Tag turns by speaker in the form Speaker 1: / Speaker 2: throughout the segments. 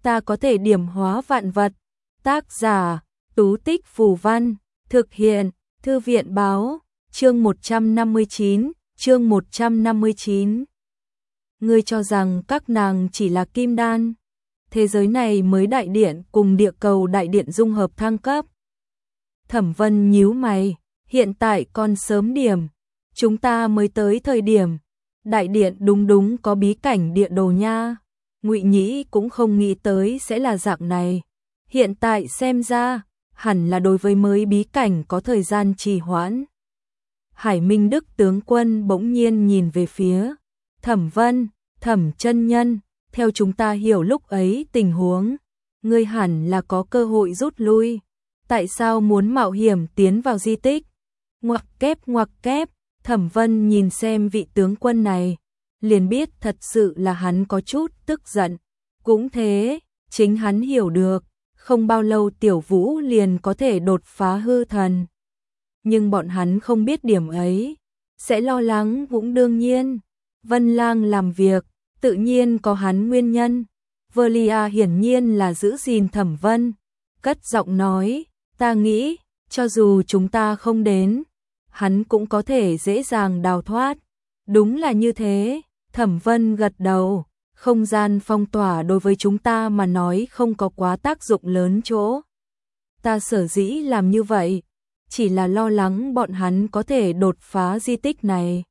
Speaker 1: ta có thể điểm hóa vạn vật. Tác giả, Tú Tích Phù Văn, thực hiện, Thư viện Báo, chương 159. Ngươi cho rằng các nàng chỉ là kim đan, thế giới này mới đại điện cùng địa cầu đại điện dung hợp thăng cấp. Thẩm Vân nhíu mày, hiện tại còn sớm điểm, chúng ta mới tới thời điểm đại điện đúng có bí cảnh địa đồ nha. Ngụy Nhĩ cũng không nghĩ tới sẽ là dạng này, hiện tại xem ra hẳn là đối với mới bí cảnh có thời gian trì hoãn. Hải Minh Đức tướng quân bỗng nhiên nhìn về phía Thẩm Vân, Thẩm chân nhân, theo chúng ta hiểu lúc ấy tình huống, ngươi hẳn là có cơ hội rút lui, tại sao muốn mạo hiểm tiến vào di tích? Ngoặc kép, Thẩm Vân nhìn xem vị tướng quân này, liền biết thật sự là hắn có chút tức giận. Cũng thế, chính hắn hiểu được, không bao lâu Tiểu Vũ liền có thể đột phá hư thần. Nhưng bọn hắn không biết điểm ấy, sẽ lo lắng cũng đương nhiên. Vân Lang làm việc, tự nhiên có hắn nguyên nhân. Velia hiển nhiên là giữ gìn Thẩm Vân, cất giọng nói, ta nghĩ, cho dù chúng ta không đến, hắn cũng có thể dễ dàng đào thoát. Đúng là như thế, Thẩm Vân gật đầu, không gian phong tỏa đối với chúng ta mà nói không có quá tác dụng lớn chỗ. Ta sở dĩ làm như vậy, chỉ là lo lắng bọn hắn có thể đột phá di tích này.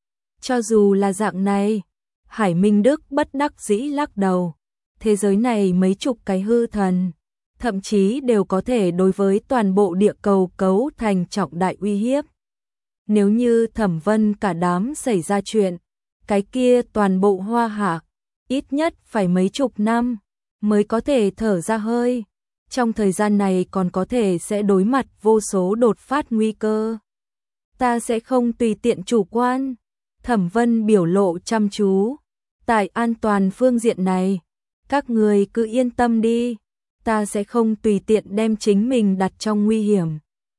Speaker 1: Cho dù là dạng này, Hải Minh Đức bất đắc dĩ lắc đầu, thế giới này mấy chục cái hư thần, thậm chí đều có thể đối với toàn bộ địa cầu cấu thành trọng đại uy hiếp. Nếu như Thẩm Vân cả đám xảy ra chuyện, cái kia toàn bộ Hoa Hạ, ít nhất phải mấy chục năm, mới có thể thở ra hơi. Trong thời gian này còn có thể sẽ đối mặt vô số đột phát nguy cơ. Ta sẽ không tùy tiện chủ quan. Thẩm Vân biểu lộ chăm chú. Tại an toàn phương diện này, các người cứ yên tâm đi. Ta sẽ không tùy tiện đem chính mình đặt trong nguy hiểm.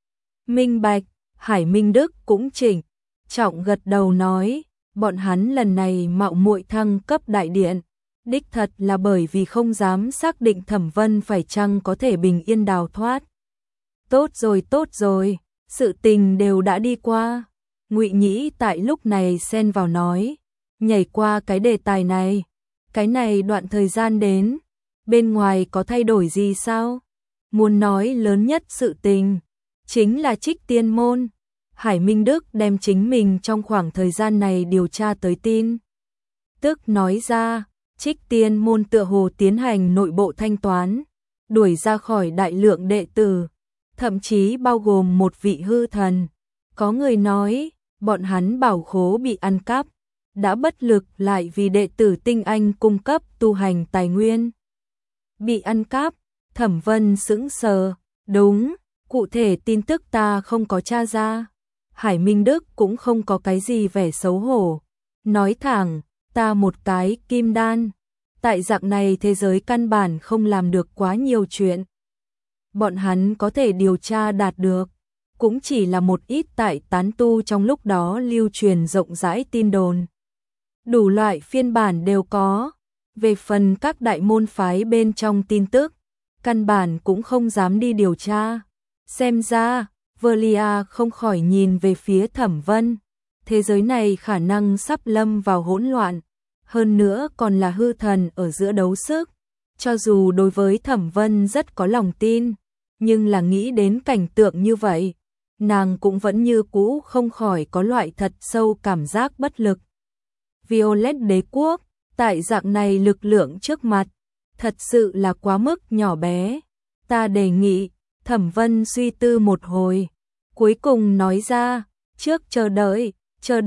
Speaker 1: Minh bạch, Hải Minh Đức cũng chỉnh trọng gật đầu nói, bọn hắn lần này mạo muội thăng cấp đại điện, đích thật là bởi vì không dám xác định Thẩm Vân phải chăng có thể bình yên đào thoát. Tốt rồi, sự tình đều đã đi qua. Ngụy Nhĩ tại lúc này xen vào nói, nhảy qua cái đề tài này, cái này đoạn thời gian đến, bên ngoài có thay đổi gì sao? Muốn nói lớn nhất sự tình, chính là Trích Tiên Môn. Hải Minh Đức đem chính mình trong khoảng thời gian này điều tra tới tin tức nói ra, Trích Tiên Môn tựa hồ tiến hành nội bộ thanh toán, đuổi ra khỏi đại lượng đệ tử, thậm chí bao gồm một vị hư thần. Có người nói, bọn hắn bảo khố bị ăn cắp, đã bất lực lại vì đệ tử tinh anh cung cấp tu hành tài nguyên. Bị ăn cắp, Thẩm Vân sững sờ, đúng, cụ thể tin tức ta không có tra ra. Hải Minh Đức cũng không có cái gì vẻ xấu hổ, nói thẳng, ta một cái kim đan, tại dạng này thế giới căn bản không làm được quá nhiều chuyện. Bọn hắn có thể điều tra đạt được, cũng chỉ là một ít tại tán tu trong lúc đó lưu truyền rộng rãi tin đồn. Đủ loại phiên bản đều có, về phần các đại môn phái bên trong tin tức, căn bản cũng không dám đi điều tra. Xem ra, Velia không khỏi nhìn về phía Thẩm Vân, thế giới này khả năng sắp lâm vào hỗn loạn, hơn nữa còn là hư thần ở giữa đấu sức. Cho dù đối với Thẩm Vân rất có lòng tin, nhưng là nghĩ đến cảnh tượng như vậy, nàng cũng vẫn như cũ không khỏi có loại thật sâu cảm giác bất lực. Violet đế quốc, tại dạng này lực lượng trước mặt, thật sự là quá mức nhỏ bé. Ta đề nghị, Thẩm Vân suy tư một hồi, cuối cùng nói ra, trước chờ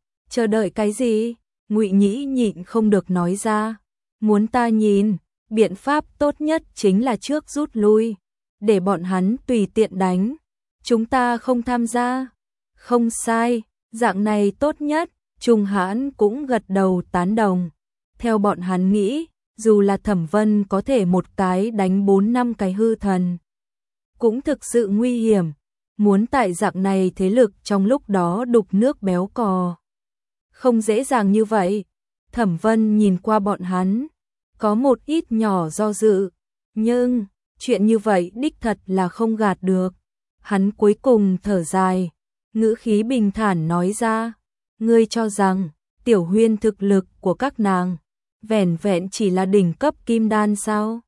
Speaker 1: đợi cái gì? Ngụy Nhĩ nhịn không được nói ra, muốn ta nhìn, biện pháp tốt nhất chính là trước rút lui, để bọn hắn tùy tiện đánh, chúng ta không tham gia. Không sai, dạng này tốt nhất. Trung Hãn cũng gật đầu tán đồng. Theo bọn hắn nghĩ, dù là Thẩm Vân có thể một cái đánh 4-5 cái hư thần, cũng thực sự nguy hiểm. Muốn tại dạng này thế lực trong lúc đó đục nước béo cò, không dễ dàng như vậy. Thẩm Vân nhìn qua bọn hắn, có một ít nhỏ do dự, nhưng chuyện như vậy đích thật là không gạt được. Hắn cuối cùng thở dài, ngữ khí bình thản nói ra, ngươi cho rằng Tiểu Huyên thực lực của các nàng vẻn vẹn chỉ là đỉnh cấp kim đan sao?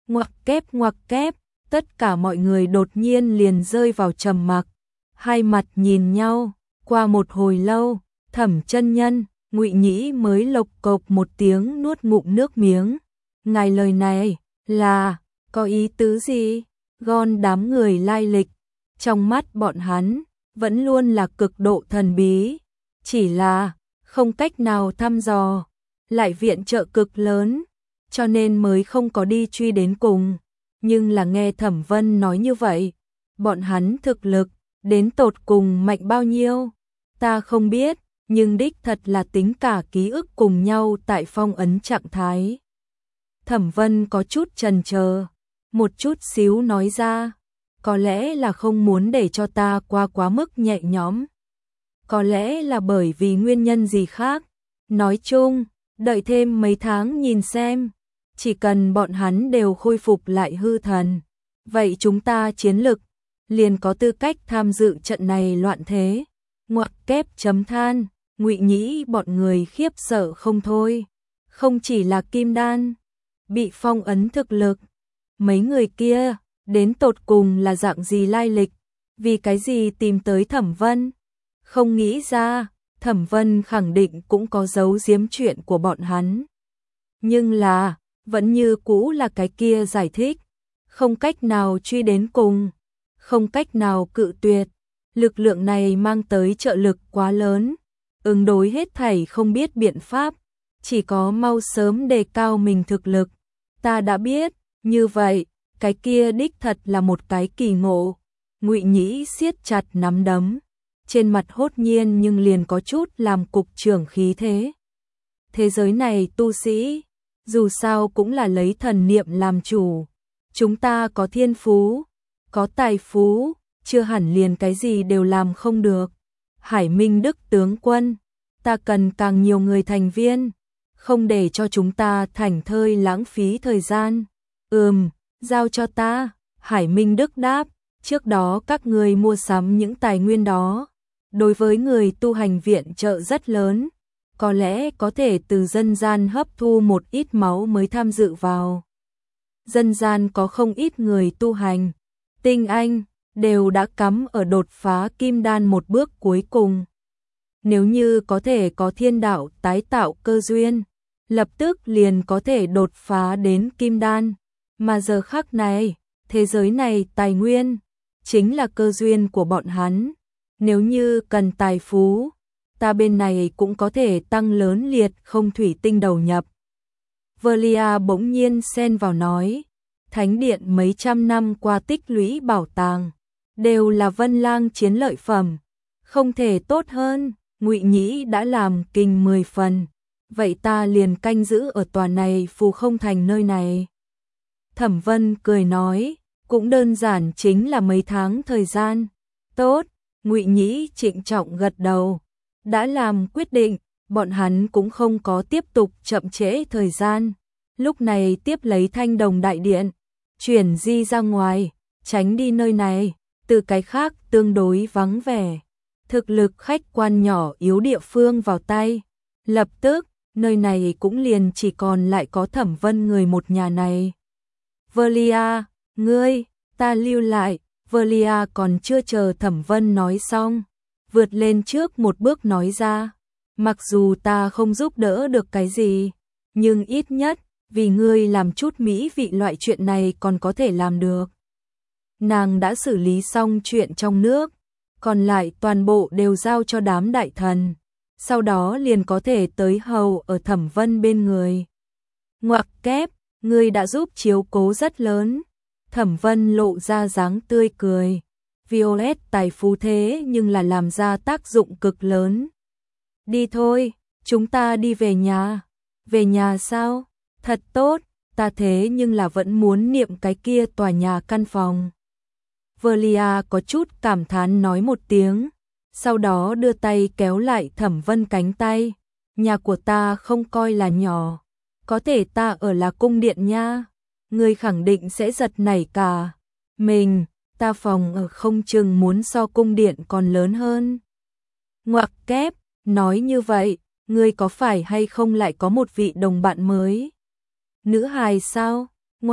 Speaker 1: Ngoặc kép, tất cả mọi người đột nhiên liền rơi vào trầm mặc, hai mặt nhìn nhau, qua một hồi lâu, Thẩm chân nhân, Ngụy Nhĩ mới lộc cộc một tiếng nuốt ngụm nước miếng. Ngài lời này là có ý tứ gì? Gòn đám người lai lịch, trong mắt bọn hắn vẫn luôn là cực độ thần bí, chỉ là không cách nào thăm dò, lại viện trợ cực lớn, cho nên mới không có đi truy đến cùng. Nhưng là nghe Thẩm Vân nói như vậy, bọn hắn thực lực đến tột cùng mạnh bao nhiêu, ta không biết, nhưng đích thật là tính cả ký ức cùng nhau tại phong ấn trạng thái. Thẩm Vân có chút chần chờ, một chút xíu nói ra, có lẽ là không muốn để cho ta qua quá mức nhẹ nhõm. Có lẽ là bởi vì nguyên nhân gì khác. Nói chung, đợi thêm mấy tháng nhìn xem, chỉ cần bọn hắn đều khôi phục lại hư thần, vậy chúng ta chiến lực liền có tư cách tham dự trận này loạn thế. Ngoặc kép chấm than, Ngụy Nhĩ bọn người khiếp sợ không thôi. Không chỉ là kim đan bị phong ấn thực lực, mấy người kia đến tột cùng là dạng gì lai lịch, vì cái gì tìm tới Thẩm Vân? Không nghĩ ra, Thẩm Vân khẳng định cũng có giấu giếm chuyện của bọn hắn. Nhưng là, vẫn như cũ là cái kia giải thích, không cách nào truy đến cùng, không cách nào cự tuyệt. Lực lượng này mang tới trợ lực quá lớn, ứng đối hết thảy không biết biện pháp, chỉ có mau sớm đề cao mình thực lực. Ta đã biết, như vậy, cái kia đích thật là một cái kỳ ngộ. Ngụy Nhĩ siết chặt nắm đấm, trên mặt hốt nhiên nhưng liền có chút làm cục trưởng khí thế. Thế giới này tu sĩ, dù sao cũng là lấy thần niệm làm chủ. Chúng ta có thiên phú, có tài phú, chưa hẳn liền cái gì đều làm không được. Hải Minh Đức tướng quân, ta cần càng nhiều người thành viên, không để cho chúng ta thảnh thơi lãng phí thời gian. Giao cho ta, Hải Minh Đức đáp, trước đó các người mua sắm những tài nguyên đó, đối với người tu hành viện trợ rất lớn, có lẽ có thể từ dân gian hấp thu một ít máu mới tham dự vào. Dân gian có không ít người tu hành, tinh anh, đều đã cắm ở đột phá kim đan một bước cuối cùng. Nếu như có thể có thiên đạo tái tạo cơ duyên, lập tức liền có thể đột phá đến kim đan. Mà giờ khắc này, thế giới này tài nguyên, chính là cơ duyên của bọn hắn. Nếu như cần tài phú, ta bên này cũng có thể tăng lớn liệt không thủy tinh đầu nhập. Velia bỗng nhiên xen vào nói, thánh điện mấy trăm năm qua tích lũy bảo tàng, đều là Vân Lang chiến lợi phẩm, không thể tốt hơn. Ngụy Nhĩ đã làm kinh 10 phần, vậy ta liền canh giữ ở tòa này Phù Không Thành nơi này. Thẩm Vân cười nói, cũng đơn giản chính là mấy tháng thời gian. Tốt, Ngụy Nhĩ trịnh trọng gật đầu, đã làm quyết định, bọn hắn cũng không có tiếp tục chậm trễ thời gian. Lúc này tiếp lấy Thanh Đồng Đại Điện, chuyển di ra ngoài, tránh đi nơi này, từ cái khác tương đối vắng vẻ. Thực lực khách quan nhỏ yếu địa phương vào tay. Lập tức, nơi này cũng liền chỉ còn lại có Thẩm Vân người một nhà này. Velia, ngươi, ta lưu lại. Velia còn chưa chờ Thẩm Vân nói xong, vượt lên trước một bước nói ra, mặc dù ta không giúp đỡ được cái gì, nhưng ít nhất, vì ngươi làm chút mỹ vị loại chuyện này còn có thể làm được. Nàng đã xử lý xong chuyện trong nước, còn lại toàn bộ đều giao cho đám đại thần, sau đó liền có thể tới hầu ở Thẩm Vân bên người. Ngoặc kép, ngươi đã giúp chiếu cố rất lớn. Thẩm Vân lộ ra dáng tươi cười. Violet tài phú thế nhưng là làm ra tác dụng cực lớn. Đi thôi, chúng ta đi về nhà. Về nhà sao? Thật tốt, ta thế nhưng là vẫn muốn niệm cái kia tòa nhà căn phòng. Velia có chút cảm thán nói một tiếng, sau đó đưa tay kéo lại Thẩm Vân cánh tay. Nhà của ta không coi là nhỏ, có thể ta ở là cung điện nha, ngươi khẳng định sẽ giật nảy cả. Mình, ta phòng ở không chừng muốn so cung điện còn lớn hơn. Ngoặc kép, nói như vậy, ngươi có phải hay không lại có một vị đồng bạn mới? Nữ hài sao?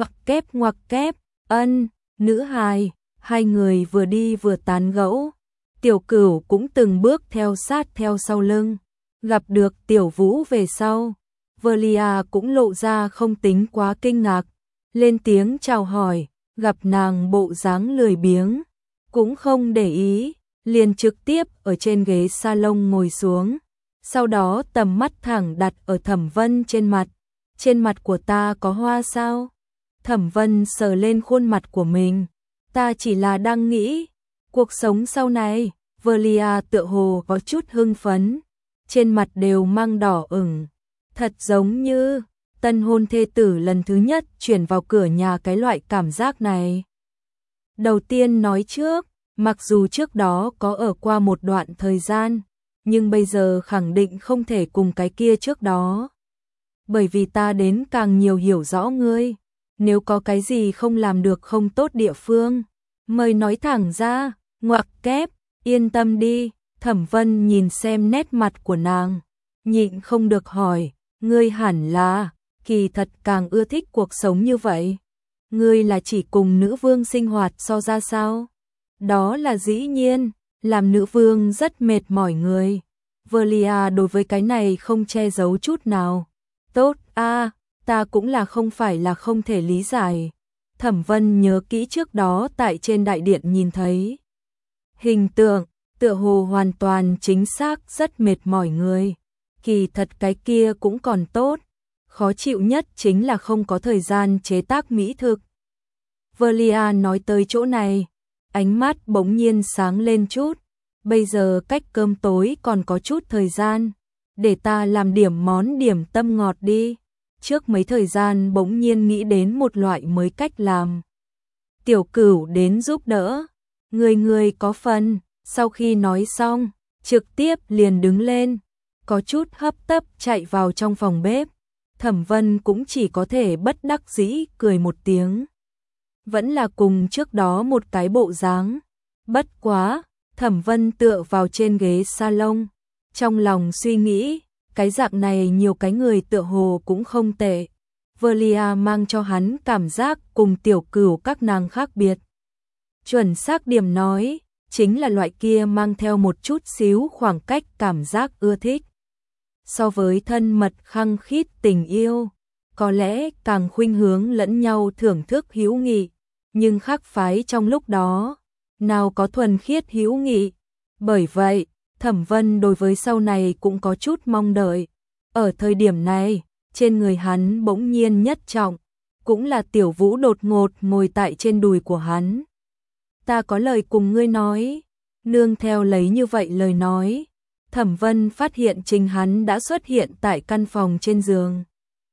Speaker 1: Ngoặc kép, ân, nữ hài, hai người vừa đi vừa tán gẫu. Tiểu Cửu cũng từng bước theo sát theo sau lưng, gặp được Tiểu Vũ về sau. Velia cũng lộ ra không tính quá kinh ngạc, lên tiếng chào hỏi, gặp nàng bộ dáng lười biếng, cũng không để ý, liền trực tiếp ở trên ghế salon ngồi xuống, sau đó tầm mắt thẳng đặt ở Thẩm Vân trên mặt. Trên mặt của ta có hoa sao? Thẩm Vân sờ lên khuôn mặt của mình, ta chỉ là đang nghĩ, cuộc sống sau này. Velia tựa hồ có chút hưng phấn, trên mặt đều mang đỏ ửng, thật giống như tân hôn thê tử lần thứ nhất chuyển vào cửa nhà cái loại cảm giác này. Đầu tiên nói trước, mặc dù trước đó có ở qua một đoạn thời gian, nhưng bây giờ khẳng định không thể cùng cái kia trước đó. Bởi vì ta đến càng nhiều hiểu rõ ngươi, nếu có cái gì không làm được không tốt địa phương, mời nói thẳng ra. Ngoặc kép, yên tâm đi. Thẩm Vân nhìn xem nét mặt của nàng, nhịn không được hỏi, ngươi hẳn là kỳ thật càng ưa thích cuộc sống như vậy. Ngươi là chỉ cùng nữ vương sinh hoạt so ra sao? Đó là dĩ nhiên, làm nữ vương rất mệt mỏi người. Velia đối với cái này không che giấu chút nào. Tốt a, ta cũng là không phải là không thể lý giải. Thẩm Vân nhớ kỹ trước đó tại trên đại điện nhìn thấy hình tượng, tựa hồ hoàn toàn chính xác rất mệt mỏi người. Kỳ thật cái kia cũng còn tốt, khó chịu nhất chính là không có thời gian chế tác mỹ thực. Velia nói tới chỗ này, ánh mắt bỗng nhiên sáng lên chút, bây giờ cách cơm tối còn có chút thời gian, để ta làm điểm tâm ngọt đi. Trước mấy thời gian bỗng nhiên nghĩ đến một loại mới cách làm. Tiểu Cửu đến giúp đỡ, người có phần. Sau khi nói xong, trực tiếp liền đứng lên, có chút hấp tấp chạy vào trong phòng bếp. Thẩm Vân cũng chỉ có thể bất đắc dĩ cười một tiếng. Vẫn là cùng trước đó một cái bộ dáng. Bất quá, Thẩm Vân tựa vào trên ghế salon, trong lòng suy nghĩ, cái dạng này nhiều cái người tựa hồ cũng không tệ. Velia mang cho hắn cảm giác cùng Tiểu Cửu các nàng khác biệt. Chuẩn xác điểm nói, chính là loại kia mang theo một chút xíu khoảng cách cảm giác ưa thích. So với thân mật khăng khít tình yêu, có lẽ càng khuynh hướng lẫn nhau thưởng thức hữu nghị, nhưng khác phái trong lúc đó, nào có thuần khiết hữu nghị. Bởi vậy, Thẩm Vân đối với sau này cũng có chút mong đợi. Ở thời điểm này, trên người hắn bỗng nhiên nhất trọng, cũng là Tiểu Vũ đột ngột ngồi tại trên đùi của hắn. Ta có lời cùng ngươi nói. Nương theo lấy như vậy lời nói, Thẩm Vân phát hiện chính hắn đã xuất hiện tại căn phòng trên giường.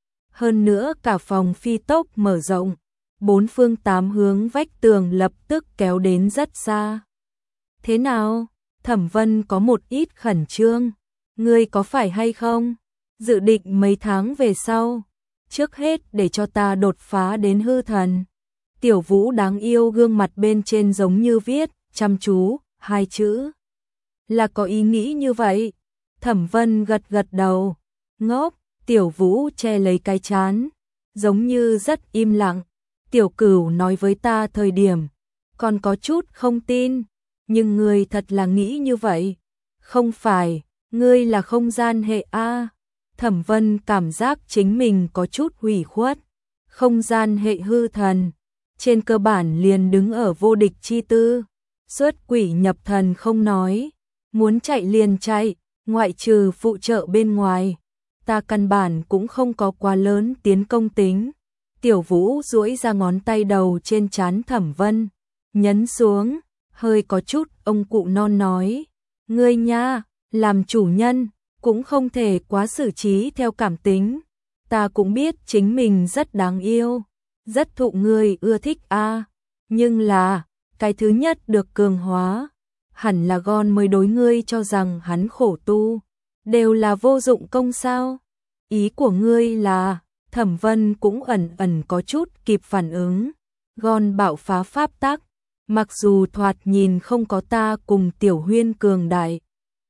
Speaker 1: Hơn nữa cả phòng phi tốc mở rộng, bốn phương tám hướng vách tường lập tức kéo đến rất xa. Thế nào? Thẩm Vân có một ít khẩn trương. Ngươi có phải hay không? Dự định mấy tháng về sau, trước hết để cho ta đột phá đến hư thần. Tiểu Vũ đáng yêu gương mặt bên trên giống như viết, chăm chú, hai chữ. Là có ý nghĩ như vậy. Thẩm Vân gật gật đầu. Ngốc, Tiểu Vũ che lấy cái trán, giống như rất im lặng. Tiểu Cửu nói với ta thời điểm, còn có chút không tin, nhưng ngươi thật là nghĩ như vậy. Không phải, ngươi là không gian hệ A. Thẩm Vân cảm giác chính mình có chút hủy khuất. Không gian hệ hư thần, trên cơ bản liền đứng ở vô địch chi tư. Xuất quỷ nhập thần không nói, muốn chạy liền chạy, ngoại trừ phụ trợ bên ngoài. Ta căn bản cũng không có quá lớn tiến công tính. Tiểu Vũ duỗi ra ngón tay đầu trên trán Thẩm Vân, nhấn xuống, hơi có chút ông cụ non nói. Ngươi nha, làm chủ nhân, cũng không thể quá xử trí theo cảm tính. Ta cũng biết chính mình rất đáng yêu, rất thụ ngươi ưa thích a, nhưng là, cái thứ nhất được cường hóa, hẳn là Gon mới đối ngươi cho rằng hắn khổ tu, đều là vô dụng công sao? Ý của ngươi là, Thẩm Vân cũng ẩn ẩn có chút kịp phản ứng, Gon bạo phá pháp tắc, mặc dù thoạt nhìn không có ta cùng Tiểu Huyên cường đại,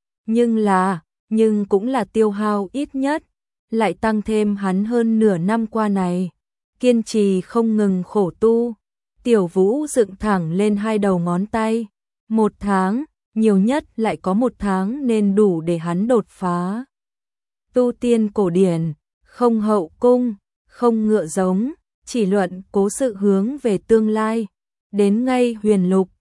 Speaker 1: nhưng cũng là tiêu hao ít nhất, lại tăng thêm hắn hơn nửa năm qua này, kiên trì không ngừng khổ tu. Tiểu Vũ dựng thẳng lên hai đầu ngón tay, 1 tháng, nhiều nhất lại có 1 tháng nên đủ để hắn đột phá. Tu tiên cổ điển, không hậu cung, không ngựa giống, chỉ luận cố sự hướng về tương lai, đến ngay huyền lục,